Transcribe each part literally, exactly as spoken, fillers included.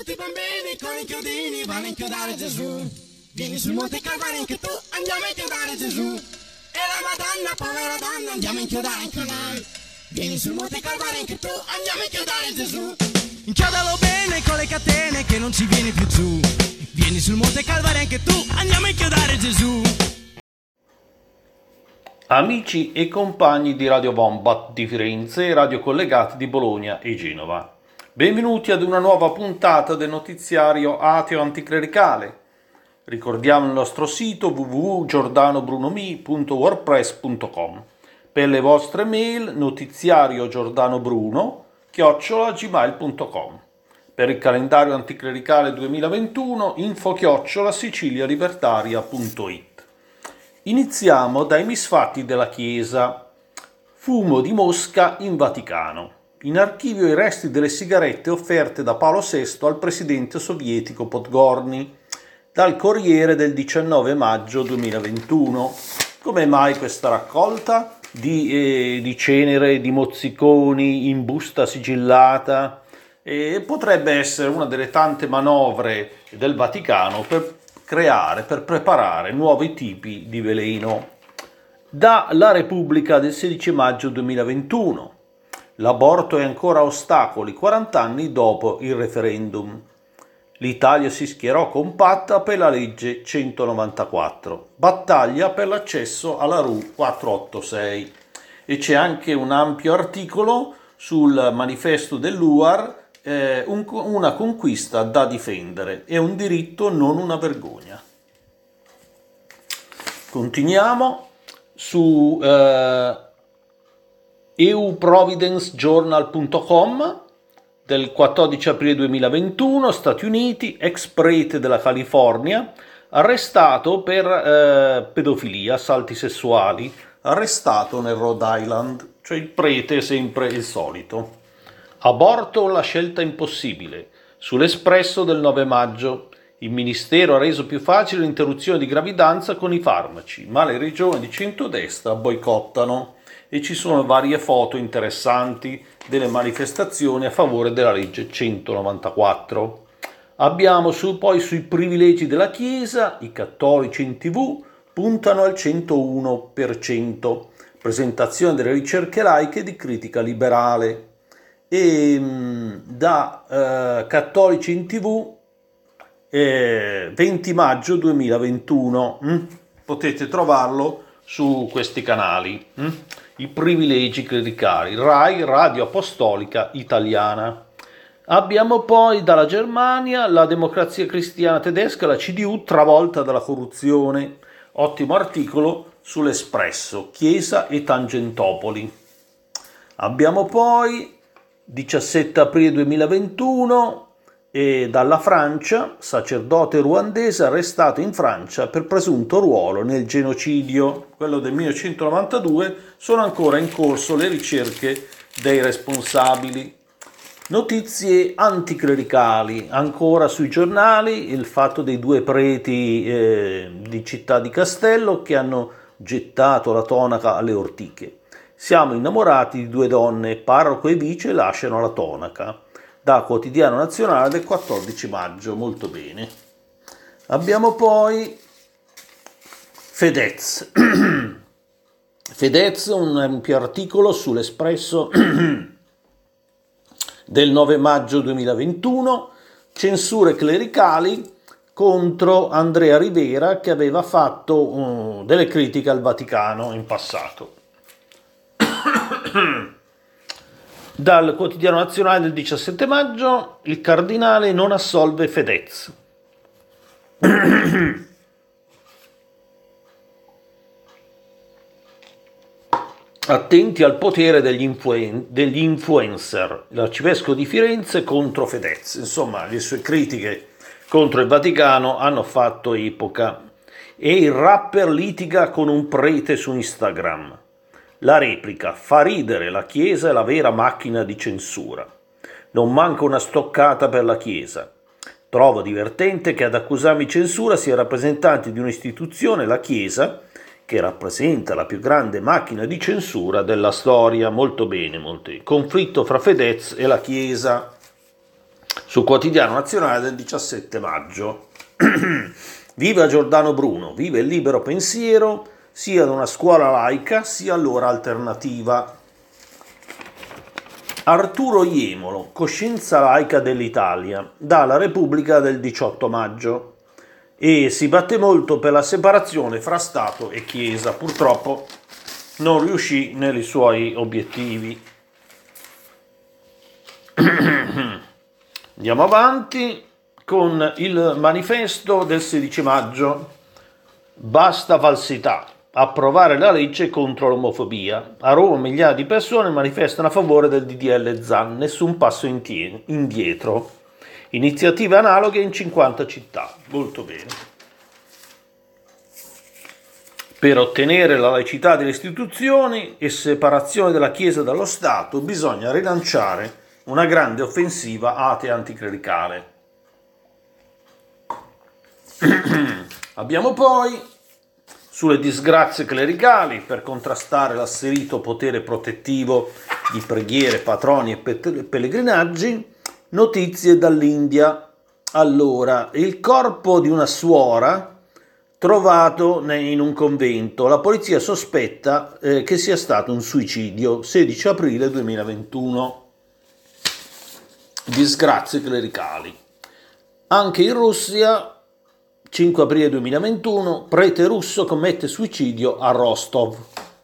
tutti i bambini con i chiodini vanno a inchiodare Gesù. Vieni sul Monte Calvario anche tu, andiamo a inchiodare Gesù. E la Madonna, povera donna, andiamo a inchiodare anche noi. Vieni sul Monte Calvario anche tu, andiamo a inchiodare Gesù. Inchiodalo bene con le catene che non ci vieni più giù. Vieni sul Monte Calvario anche tu, andiamo a inchiodare Gesù. Amici e compagni di Radio Wombat di Firenze e Radio Collegati di Bologna e Genova. Benvenuti ad una nuova puntata del notiziario ateo anticlericale. Ricordiamo il nostro sito w w w punto giordano bruno mi punto wordpress punto com. Per le vostre mail notiziario giordanobruno chiocciola gmail punto com. Per il calendario anticlericale duemilaventuno info chiocciola sicilialibertaria punto it. Iniziamo dai misfatti della Chiesa. Fumo di mosca in Vaticano. In archivio i resti delle sigarette offerte da Paolo sesto al presidente sovietico Podgorny. Dal Corriere del diciannove maggio duemilaventuno. Come mai questa raccolta di, eh, di cenere, di mozziconi in busta sigillata? Eh, potrebbe essere una delle tante manovre del Vaticano per creare, per preparare nuovi tipi di veleno. Da La Repubblica del sedici maggio duemilaventuno. L'aborto è ancora a ostacoli quaranta anni dopo il referendum. L'Italia si schierò compatta per la legge centonovantaquattro, battaglia per l'accesso alla R U quattrocentottantasei. E c'è anche un ampio articolo sul manifesto dell'U A R, eh, un, una conquista da difendere, è un diritto, non una vergogna. Continuiamo su eh, e u providence journal punto com del quattordici aprile duemilaventuno, Stati Uniti, ex prete della California, arrestato per eh, pedofilia, assalti sessuali, arrestato nel Rhode Island, cioè il prete è sempre il solito. Aborto o la scelta impossibile, sull'Espresso del nove maggio. Il Ministero ha reso più facile l'interruzione di gravidanza con i farmaci, ma le regioni di centrodestra boicottano. E ci sono varie foto interessanti delle manifestazioni a favore della legge centonovantaquattro. Abbiamo su, poi sui privilegi della Chiesa, i cattolici in tv puntano al centouno per cento, presentazione delle ricerche laiche di critica liberale. E da eh, cattolici in tv eh, venti maggio duemilaventuno, hm? Potete trovarlo su questi canali. Hm? I privilegi clericali, Rai, Radio Apostolica Italiana. Abbiamo poi dalla Germania la Democrazia Cristiana Tedesca, la C D U travolta dalla corruzione. Ottimo articolo sull'Espresso, Chiesa e Tangentopoli. Abbiamo poi diciassette aprile duemilaventuno e dalla Francia, sacerdote ruandese arrestato in Francia per presunto ruolo nel genocidio, quello del millenovecentonovantadue. Sono ancora in corso le ricerche dei responsabili. Notizie anticlericali, ancora sui giornali, il fatto dei due preti eh, di Città di Castello che hanno gettato la tonaca alle ortiche. Siamo innamorati di due donne, parroco e vice lasciano la tonaca. Da Quotidiano Nazionale del quattordici maggio, molto bene. Abbiamo poi Fedez. Fedez, un ampio articolo sull'Espresso del nove maggio duemilaventuno, censure clericali contro Andrea Rivera che aveva fatto uh, delle critiche al Vaticano in passato. Dal Quotidiano Nazionale del diciassette maggio, il cardinale non assolve Fedez. Attenti al potere degli, influen- degli influencer, l'arcivescovo di Firenze contro Fedez. Insomma, le sue critiche contro il Vaticano hanno fatto epoca. E il rapper litiga con un prete su Instagram. La replica, fa ridere, la Chiesa è la vera macchina di censura. Non manca una stoccata per la Chiesa. Trovo divertente che ad accusarmi di censura sia rappresentante di un'istituzione, la Chiesa, che rappresenta la più grande macchina di censura della storia. Molto bene, molto bene. Conflitto fra Fedez e la Chiesa. sul Quotidiano Nazionale del diciassette maggio. Viva Giordano Bruno, viva il libero pensiero, sia da una scuola laica sia allora alternativa. Arturo Iemolo, coscienza laica dell'Italia, dalla Repubblica del diciotto maggio, e si batte molto per la separazione fra Stato e Chiesa. Purtroppo non riuscì nei suoi obiettivi. Andiamo avanti con il manifesto del sedici maggio. Basta falsità. Approvare la legge contro l'omofobia. A Roma migliaia di persone manifestano a favore del D D L Zan, nessun passo indietro. Iniziative analoghe in cinquanta città. Molto bene. Per ottenere la laicità delle istituzioni e separazione della Chiesa dallo Stato bisogna rilanciare una grande offensiva atea anticlericale. Abbiamo poi sulle disgrazie clericali per contrastare l'asserito potere protettivo di preghiere, patroni e pellegrinaggi, notizie dall'India. Allora, il corpo di una suora trovato in un convento. La polizia sospetta eh, che sia stato un suicidio. sedici aprile duemilaventuno. Disgrazie clericali. Anche in Russia, cinque aprile duemilaventuno, prete russo commette suicidio a Rostov.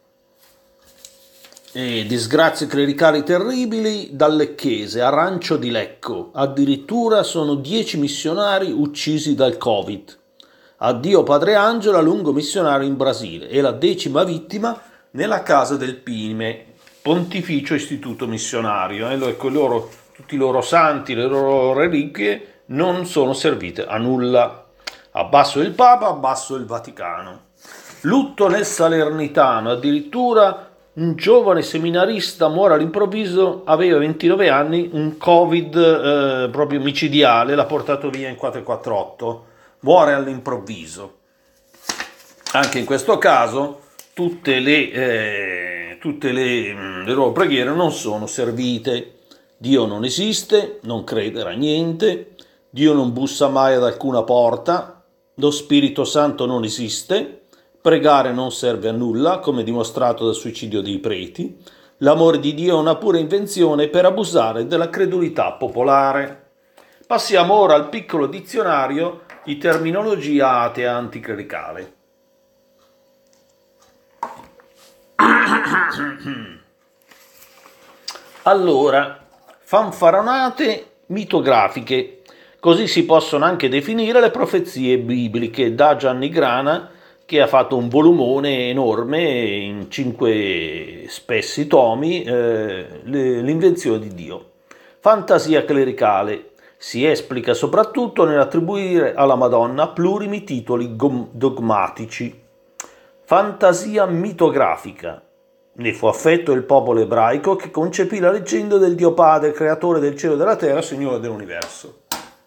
E disgrazie clericali terribili dal Lecchese, a Rancio di Lecco. Addirittura sono dieci missionari uccisi dal Covid. Addio Padre Angelo, lungo missionario in Brasile, e la decima vittima nella casa del Pime, Pontificio Istituto Missionario. E ecco, loro, tutti i loro santi, le loro reliquie non sono servite a nulla. Abbasso il Papa, abbasso il Vaticano. Lutto nel Salernitano, addirittura un giovane seminarista muore all'improvviso, aveva ventinove anni, un Covid eh, proprio micidiale, l'ha portato via in quattrocentoquarantotto, muore all'improvviso. Anche in questo caso tutte le, eh, tutte le, le loro preghiere non sono servite. Dio non esiste, non credere a niente, Dio non bussa mai ad alcuna porta, lo Spirito Santo non esiste, pregare non serve a nulla, come dimostrato dal suicidio dei preti, l'amore di Dio è una pura invenzione per abusare della credulità popolare. Passiamo ora al piccolo dizionario di terminologia atea anticlericale. Allora, fanfaronate mitografiche. Così si possono anche definire le profezie bibliche, da Gianni Grana, che ha fatto un volumone enorme in cinque spessi tomi, eh, l'invenzione di Dio. Fantasia clericale si esplica soprattutto nell'attribuire alla Madonna plurimi titoli dogmatici. Fantasia mitografica. Ne fu affetto il popolo ebraico che concepì la leggenda del Dio Padre, creatore del cielo e della terra, Signore dell'universo.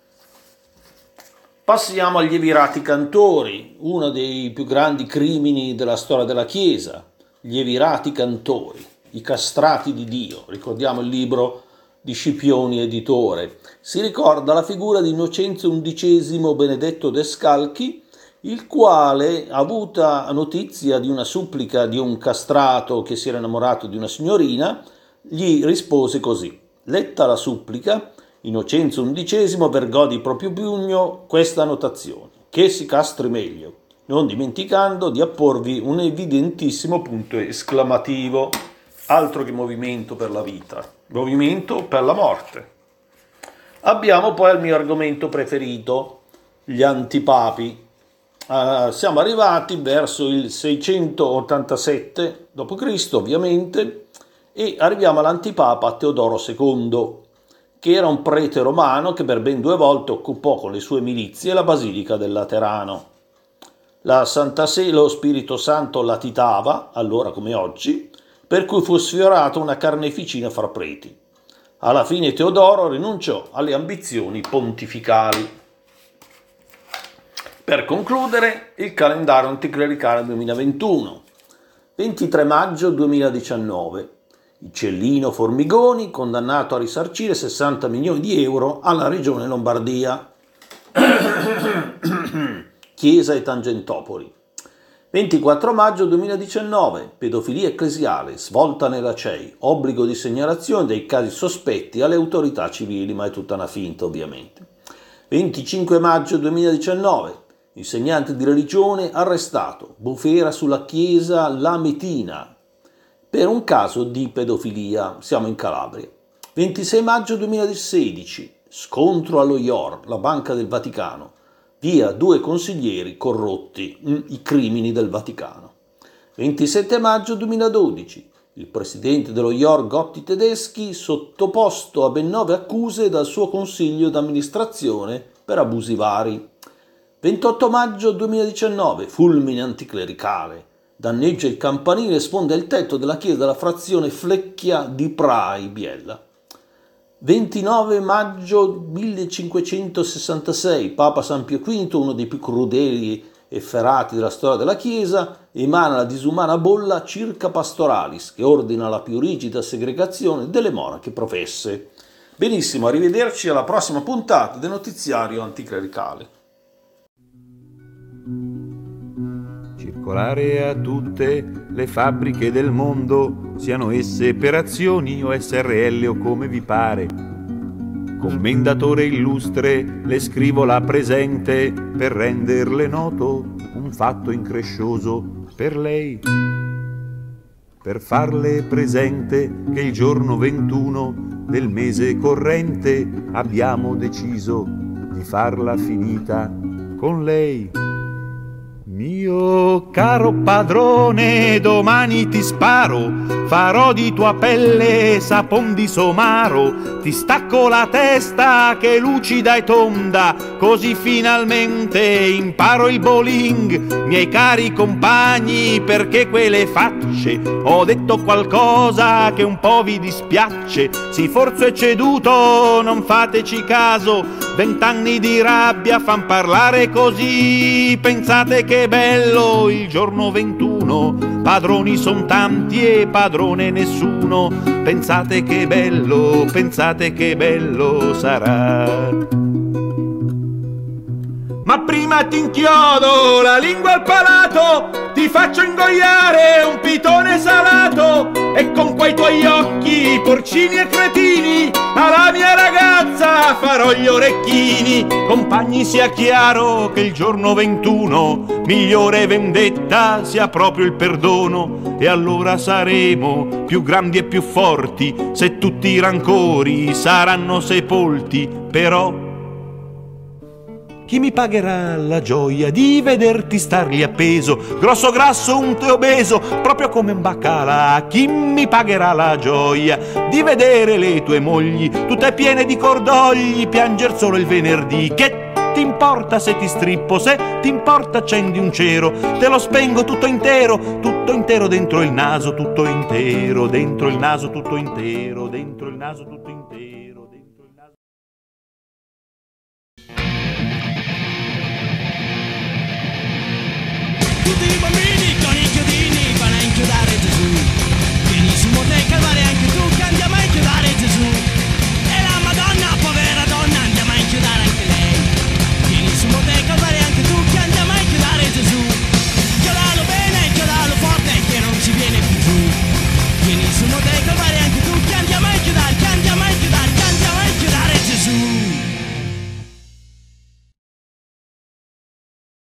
Passiamo agli evirati cantori, uno dei più grandi crimini della storia della Chiesa, gli evirati cantori, i castrati di Dio. Ricordiamo il libro di Scipioni editore. Si ricorda la figura di Innocenzo undicesimo Benedetto Descalchi, il quale, avuta notizia di una supplica di un castrato che si era innamorato di una signorina, gli rispose così: letta la supplica, Innocenzo undicesimo vergò di proprio pugno questa annotazione: che si castri meglio, non dimenticando di apporvi un evidentissimo punto esclamativo. Altro che movimento per la vita, movimento per la morte. Abbiamo poi il mio argomento preferito, gli antipapi. Uh, siamo arrivati verso il seicentottantasette dopo Cristo ovviamente, e arriviamo all'antipapa Teodoro secondo, che era un prete romano che per ben due volte occupò con le sue milizie la Basilica del Laterano. La Santa Sede, lo Spirito Santo latitava, allora come oggi, per cui fu sfiorata una carneficina fra preti. Alla fine Teodoro rinunciò alle ambizioni pontificali. Per concludere, il calendario anticlericale duemilaventuno. ventitré maggio duemiladiciannove. Icellino Formigoni, condannato a risarcire sessanta milioni di euro alla regione Lombardia. Chiesa e Tangentopoli. ventiquattro maggio duemiladiciannove, pedofilia ecclesiale, svolta nella C E I, obbligo di segnalazione dei casi sospetti alle autorità civili, ma è tutta una finta ovviamente. venticinque maggio duemiladiciannove, insegnante di religione arrestato, bufera sulla chiesa Lametina, per un caso di pedofilia, siamo in Calabria. ventisei maggio duemilasedici, scontro allo I O R, la Banca del Vaticano, via due consiglieri corrotti, i crimini del Vaticano. ventisette maggio duemiladodici, il presidente dello I O R Gotti Tedeschi sottoposto a ben nove accuse dal suo consiglio d'amministrazione per abusi vari. ventotto maggio duemiladiciannove, fulmine anticlericale, danneggia il campanile e sfonda il tetto della chiesa della frazione Flecchia di Prai, Biella. ventinove maggio millecinquecentosessantasei, Papa San Pio V, uno dei più crudeli e ferati della storia della Chiesa, emana la disumana bolla Circa Pastoralis, che ordina la più rigida segregazione delle monache professe. Benissimo, arrivederci alla prossima puntata del notiziario anticlericale. Circolare a tutte le fabbriche del mondo, siano esse per azioni o S R L o come vi pare. Commendatore illustre, le scrivo la presente per renderle noto un fatto increscioso per lei. Per farle presente che il giorno ventuno del mese corrente abbiamo deciso di farla finita con lei. Mio caro padrone, domani ti sparo, farò di tua pelle sapon di somaro, ti stacco la testa che è lucida e tonda, così finalmente imparo il bowling. Miei cari compagni, perché quelle facce, ho detto qualcosa che un po' vi dispiace, sì forse è ceduto, non fateci caso, vent'anni di rabbia fan parlare così, pensate che bello il giorno ventuno, padroni son tanti e padrone nessuno, pensate che bello, pensate che bello sarà. Ma prima ti inchiodo la lingua al palato, ti faccio ingoiare un pitone salato, e con quei tuoi occhi porcini e cretini alla mia ragazza farò gli orecchini. Compagni, sia chiaro che il giorno ventuno migliore vendetta sia proprio il perdono, e allora saremo più grandi e più forti se tutti i rancori saranno sepolti. Però chi mi pagherà la gioia di vederti stargli appeso, grosso grasso unto e obeso, proprio come un baccalà? Chi mi pagherà la gioia di vedere le tue mogli, tutte piene di cordogli, pianger solo il venerdì? Che ti importa se ti strippo, se ti importa accendi un cero, te lo spengo tutto intero, tutto intero dentro il naso, tutto intero, dentro il naso, tutto intero, dentro il naso, tutto intero.